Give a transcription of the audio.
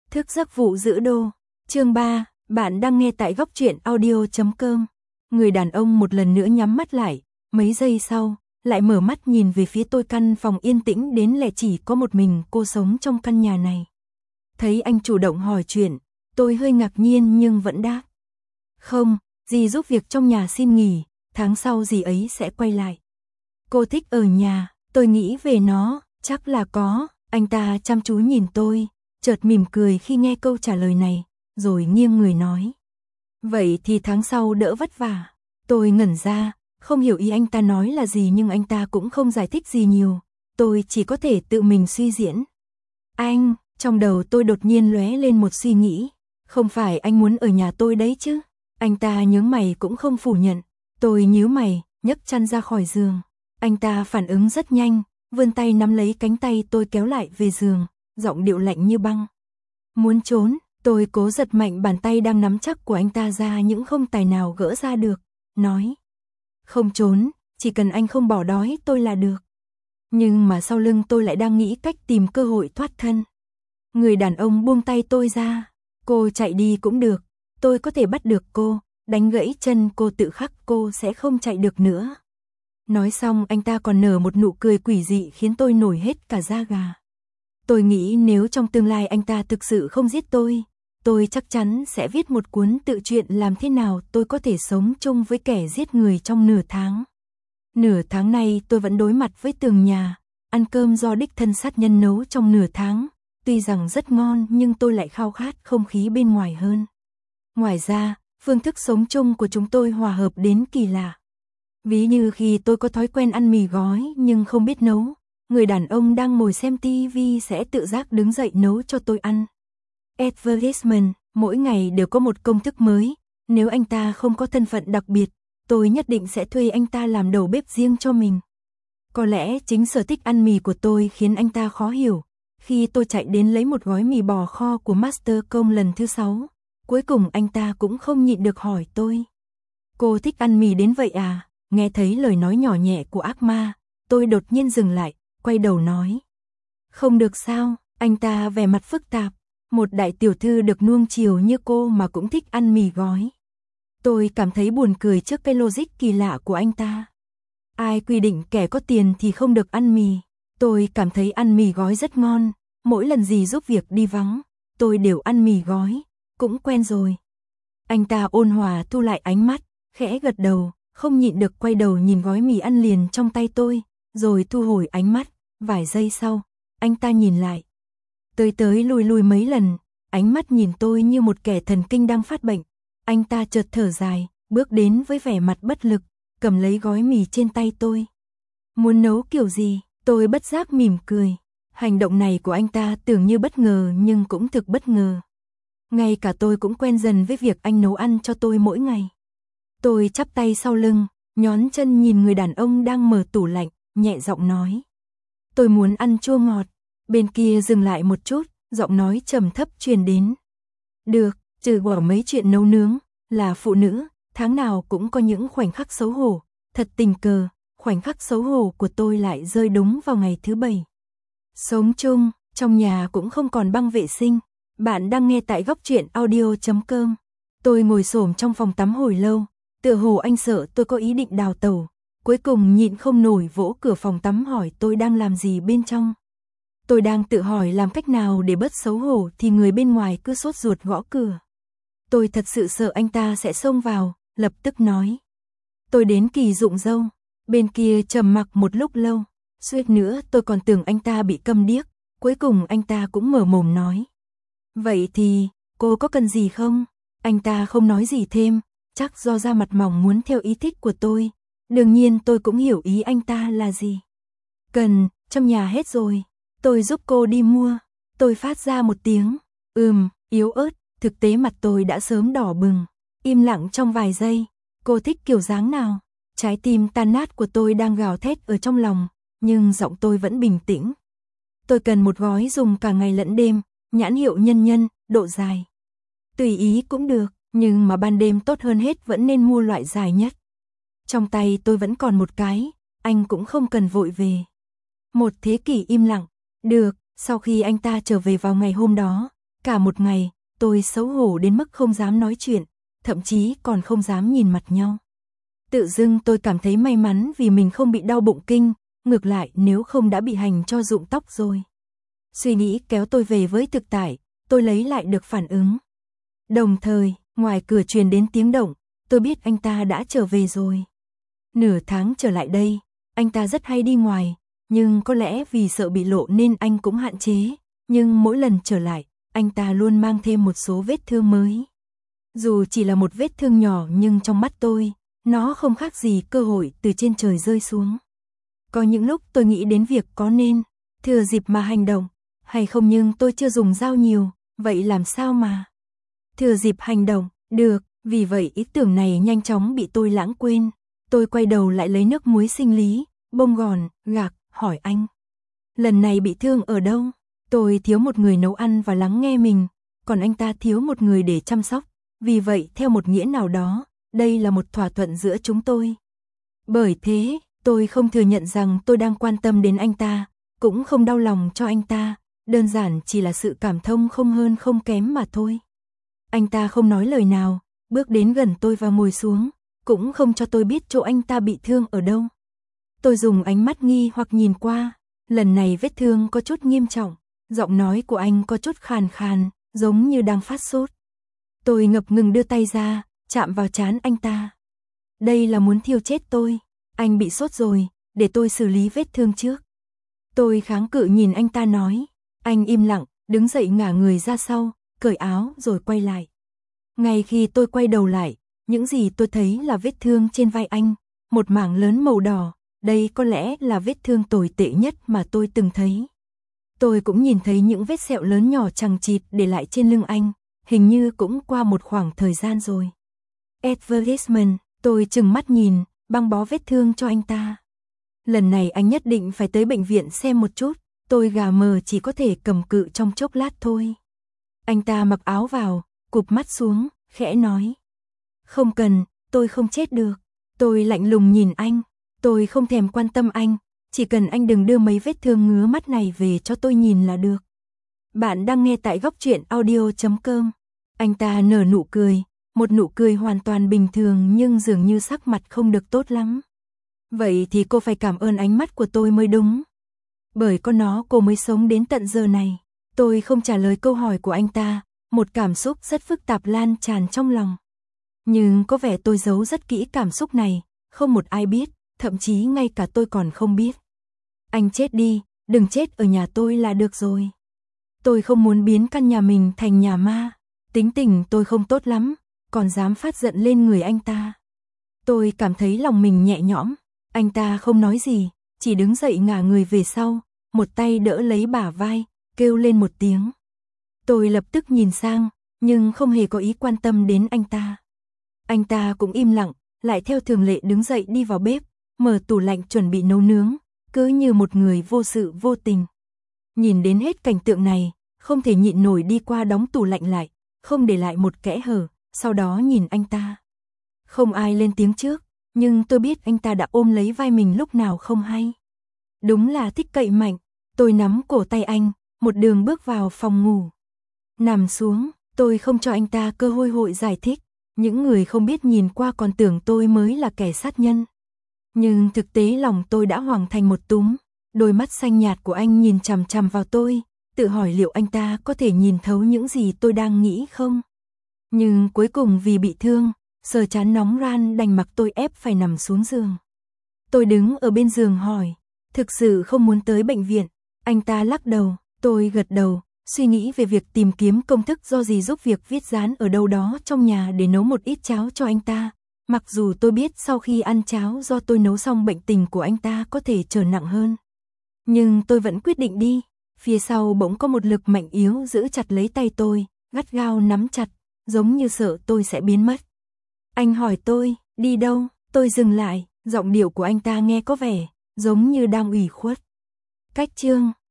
Thức giấc vụ giữ đô. Chương 3, bạn đang nghe tại góc truyện audio.com. Người đàn ông một lần nữa nhắm mắt lại, mấy giây sau, lại mở mắt nhìn về phía tôi. Căn phòng yên tĩnh đến lẻ, chỉ có một mình cô sống trong căn nhà này. Thấy anh chủ động hỏi chuyện, tôi hơi ngạc nhiên nhưng vẫn đáp. Không, dì giúp việc trong nhà xin nghỉ, tháng sau dì ấy sẽ quay lại. Cô thích ở nhà, tôi nghĩ về nó, chắc là có. Anh ta chăm chú nhìn tôi, chợt mỉm cười khi nghe câu trả lời này, rồi nghiêng người nói. Vậy thì tháng sau đỡ vất vả. Tôi ngẩn ra, không hiểu ý anh ta nói là gì, nhưng anh ta cũng không giải thích gì nhiều. Tôi chỉ có thể tự mình suy diễn. Anh, trong đầu tôi đột nhiên lóe lên một suy nghĩ. Không phải anh muốn ở nhà tôi đấy chứ? Anh ta nhướng mày cũng không phủ nhận. Tôi nhíu mày, nhấc chăn ra khỏi giường. Anh ta phản ứng rất nhanh, vươn tay nắm lấy cánh tay tôi kéo lại về giường, giọng điệu lạnh như băng. Muốn trốn, tôi cố giật mạnh bàn tay đang nắm chắc của anh ta ra nhưng không tài nào gỡ ra được, nói. Không trốn, chỉ cần anh không bỏ đói tôi là được. Nhưng mà sau lưng tôi lại đang nghĩ cách tìm cơ hội thoát thân. Người đàn ông buông tay tôi ra. Cô chạy đi cũng được, tôi có thể bắt được cô, đánh gãy chân cô, tự khắc cô sẽ không chạy được nữa. Nói xong anh ta còn nở một nụ cười quỷ dị khiến tôi nổi hết cả da gà. Tôi nghĩ nếu trong tương lai anh ta thực sự không giết tôi chắc chắn sẽ viết một cuốn tự truyện làm thế nào tôi có thể sống chung với kẻ giết người trong nửa tháng. Nửa tháng này tôi vẫn đối mặt với tường nhà, ăn cơm do đích thân sát nhân nấu trong nửa tháng. Tuy rằng rất ngon nhưng tôi lại khao khát không khí bên ngoài hơn. Ngoài ra, phương thức sống chung của chúng tôi hòa hợp đến kỳ lạ. Ví như khi tôi có thói quen ăn mì gói nhưng không biết nấu, người đàn ông đang ngồi xem TV sẽ tự giác đứng dậy nấu cho tôi ăn. Advertisement, mỗi ngày đều có một công thức mới, nếu anh ta không có thân phận đặc biệt, tôi nhất định sẽ thuê anh ta làm đầu bếp riêng cho mình. Có lẽ chính sở thích ăn mì của tôi khiến anh ta khó hiểu. Khi tôi chạy đến lấy một gói mì bò kho của Master Công lần thứ 6, cuối cùng anh ta cũng không nhịn được hỏi tôi. Cô thích ăn mì đến vậy à? Nghe thấy lời nói nhỏ nhẹ của ác ma, tôi đột nhiên dừng lại, quay đầu nói. Không được sao, anh ta vẻ mặt phức tạp, một đại tiểu thư được nuông chiều như cô mà cũng thích ăn mì gói. Tôi cảm thấy buồn cười trước cái logic kỳ lạ của anh ta. Ai quy định kẻ có tiền thì không được ăn mì? Tôi cảm thấy ăn mì gói rất ngon, mỗi lần gì giúp việc đi vắng, tôi đều ăn mì gói, cũng quen rồi. Anh ta ôn hòa thu lại ánh mắt, khẽ gật đầu, không nhịn được quay đầu nhìn gói mì ăn liền trong tay tôi, rồi thu hồi ánh mắt. Vài giây sau, anh ta nhìn lại. Tới lui lui mấy lần, ánh mắt nhìn tôi như một kẻ thần kinh đang phát bệnh. Anh ta chợt thở dài, bước đến với vẻ mặt bất lực, cầm lấy gói mì trên tay tôi. Muốn nấu kiểu gì? Tôi bất giác mỉm cười. Hành động này của anh ta tưởng như bất ngờ nhưng cũng thực bất ngờ. Ngay cả tôi cũng quen dần với việc anh nấu ăn cho tôi mỗi ngày. Tôi chắp tay sau lưng, nhón chân nhìn người đàn ông đang mở tủ lạnh, nhẹ giọng nói. Tôi muốn ăn chua ngọt. Bên kia dừng lại một chút, giọng nói trầm thấp truyền đến. Được, trừ bỏ mấy chuyện nấu nướng, là phụ nữ, tháng nào cũng có những khoảnh khắc xấu hổ. Thật tình cờ, khoảnh khắc xấu hổ của tôi lại rơi đúng vào ngày thứ 7. Sống chung, trong nhà cũng không còn băng vệ sinh. Bạn đang nghe tại góc truyện audio.com. Tôi ngồi xổm trong phòng tắm hồi lâu, tựa hồ anh sợ tôi có ý định đào tẩu. Cuối cùng nhịn không nổi vỗ cửa phòng tắm hỏi tôi đang làm gì bên trong. Tôi đang tự hỏi làm cách nào để bớt xấu hổ thì người bên ngoài cứ sốt ruột gõ cửa. Tôi thật sự sợ anh ta sẽ xông vào, lập tức nói. Tôi đến kỳ rụng râu. Bên kia trầm mặc một lúc lâu, suýt nữa tôi còn tưởng anh ta bị câm điếc, cuối cùng anh ta cũng mở mồm nói. Vậy thì, cô có cần gì không? Anh ta không nói gì thêm, chắc do da mặt mỏng muốn theo ý thích của tôi. Đương nhiên tôi cũng hiểu ý anh ta là gì. Cần, trong nhà hết rồi, tôi giúp cô đi mua. Tôi phát ra một tiếng, yếu ớt, thực tế mặt tôi đã sớm đỏ bừng. Im lặng trong vài giây, cô thích kiểu dáng nào? Trái tim tan nát của tôi đang gào thét ở trong lòng, nhưng giọng tôi vẫn bình tĩnh. Tôi cần một gói dùng cả ngày lẫn đêm, nhãn hiệu nhân nhân, độ dài. Tùy ý cũng được, nhưng mà ban đêm tốt hơn hết vẫn nên mua loại dài nhất. Trong tay tôi vẫn còn một cái, anh cũng không cần vội về. Một thế kỷ im lặng, được, sau khi anh ta trở về vào ngày hôm đó, Cả một ngày, tôi xấu hổ đến mức không dám nói chuyện, thậm chí còn không dám nhìn mặt nhau. Tự dưng tôi cảm thấy may mắn vì mình không bị đau bụng kinh, ngược lại nếu không đã bị hành cho rụng tóc rồi. Suy nghĩ kéo tôi về với thực tại, tôi lấy lại được phản ứng. Đồng thời, ngoài cửa truyền đến tiếng động, tôi biết anh ta đã trở về rồi. Nửa tháng trở lại đây, anh ta rất hay đi ngoài, nhưng có lẽ vì sợ bị lộ nên anh cũng hạn chế, nhưng mỗi lần trở lại, anh ta luôn mang thêm một số vết thương mới. Dù chỉ là một vết thương nhỏ nhưng trong mắt tôi, nó không khác gì cơ hội từ trên trời rơi xuống. Có những lúc tôi nghĩ đến việc có nên thừa dịp mà hành động, hay không, nhưng tôi chưa dùng dao nhiều, vậy làm sao mà thừa dịp hành động, được, vì vậy ý tưởng này nhanh chóng bị tôi lãng quên. Tôi quay đầu lại lấy nước muối sinh lý, bông gòn, gạc, hỏi anh. Lần này bị thương ở đâu? Tôi thiếu một người nấu ăn và lắng nghe mình, còn anh ta thiếu một người để chăm sóc, vì vậy theo một nghĩa nào đó, đây là một thỏa thuận giữa chúng tôi. Bởi thế, tôi không thừa nhận rằng tôi đang quan tâm đến anh ta, cũng không đau lòng cho anh ta, đơn giản chỉ là sự cảm thông không hơn không kém mà thôi. Anh ta không nói lời nào, bước đến gần tôi và ngồi xuống, cũng không cho tôi biết chỗ anh ta bị thương ở đâu. Tôi dùng ánh mắt nghi hoặc nhìn qua, lần này vết thương có chút nghiêm trọng, giọng nói của anh có chút khàn khàn, giống như đang phát sốt. Tôi ngập ngừng đưa tay ra, chạm vào trán anh ta. Đây là muốn thiêu chết tôi, anh bị sốt rồi, để tôi xử lý vết thương trước. Tôi kháng cự nhìn anh ta nói, anh im lặng, đứng dậy ngả người ra sau, cởi áo rồi quay lại. Ngay khi tôi quay đầu lại, những gì tôi thấy là vết thương trên vai anh, một mảng lớn màu đỏ, đây có lẽ là vết thương tồi tệ nhất mà tôi từng thấy. Tôi cũng nhìn thấy những vết sẹo lớn nhỏ chằng chịt để lại trên lưng anh, hình như cũng qua một khoảng thời gian rồi. Advertisement, tôi trừng mắt nhìn, băng bó vết thương cho anh ta. Lần này anh nhất định phải tới bệnh viện xem một chút, tôi gà mờ chỉ có thể cầm cự trong chốc lát thôi. Anh ta mặc áo vào, cụp mắt xuống, khẽ nói. Không cần, tôi không chết được. Tôi lạnh lùng nhìn anh, tôi không thèm quan tâm anh, chỉ cần anh đừng đưa mấy vết thương ngứa mắt này về cho tôi nhìn là được. Bạn đang nghe tại góc truyện audio.com. Anh ta nở nụ cười, một nụ cười hoàn toàn bình thường nhưng dường như sắc mặt không được tốt lắm. Vậy thì cô phải cảm ơn ánh mắt của tôi mới đúng. Bởi có nó cô mới sống đến tận giờ này. Tôi không trả lời câu hỏi của anh ta, một cảm xúc rất phức tạp lan tràn trong lòng. Nhưng có vẻ tôi giấu rất kỹ cảm xúc này, không một ai biết, thậm chí ngay cả tôi còn không biết. Anh chết đi, đừng chết ở nhà tôi là được rồi. Tôi không muốn biến căn nhà mình thành nhà ma. Tính tình tôi không tốt lắm, còn dám phát giận lên người anh ta. Tôi cảm thấy lòng mình nhẹ nhõm. Anh ta không nói gì, chỉ đứng dậy ngả người về sau, một tay đỡ lấy bả vai, kêu lên một tiếng. Tôi lập tức nhìn sang, nhưng không hề có ý quan tâm đến anh ta. Anh ta cũng im lặng, lại theo thường lệ đứng dậy đi vào bếp, mở tủ lạnh chuẩn bị nấu nướng, cứ như một người vô sự vô tình. Nhìn đến hết cảnh tượng này, không thể nhịn nổi đi qua đóng tủ lạnh lại, không để lại một kẽ hở, sau đó nhìn anh ta. Không ai lên tiếng trước, nhưng tôi biết anh ta đã ôm lấy vai mình lúc nào không hay. Đúng là thích cậy mạnh, tôi nắm cổ tay anh, một đường bước vào phòng ngủ. Nằm xuống, tôi không cho anh ta cơ hội giải thích, những người không biết nhìn qua còn tưởng tôi mới là kẻ sát nhân. Nhưng thực tế lòng tôi đã hoảng thành một túm, đôi mắt xanh nhạt của anh nhìn chằm chằm vào tôi, tự hỏi liệu anh ta có thể nhìn thấu những gì tôi đang nghĩ không. Nhưng cuối cùng vì bị thương, sờ trán nóng ran đành mặc tôi ép phải nằm xuống giường. Tôi đứng ở bên giường hỏi, thực sự không muốn tới bệnh viện. Anh ta lắc đầu, tôi gật đầu, suy nghĩ về việc tìm kiếm công thức do dì giúp việc viết dán ở đâu đó trong nhà để nấu một ít cháo cho anh ta. Mặc dù tôi biết sau khi ăn cháo do tôi nấu xong bệnh tình của anh ta có thể trở nặng hơn. Nhưng tôi vẫn quyết định đi. Phía sau bỗng có một lực mạnh yếu giữ chặt lấy tay tôi, gắt gao nắm chặt, giống như sợ tôi sẽ biến mất. Anh hỏi tôi, đi đâu? Tôi dừng lại, giọng điệu của anh ta nghe có vẻ giống như đang ủy khuất. Cách chương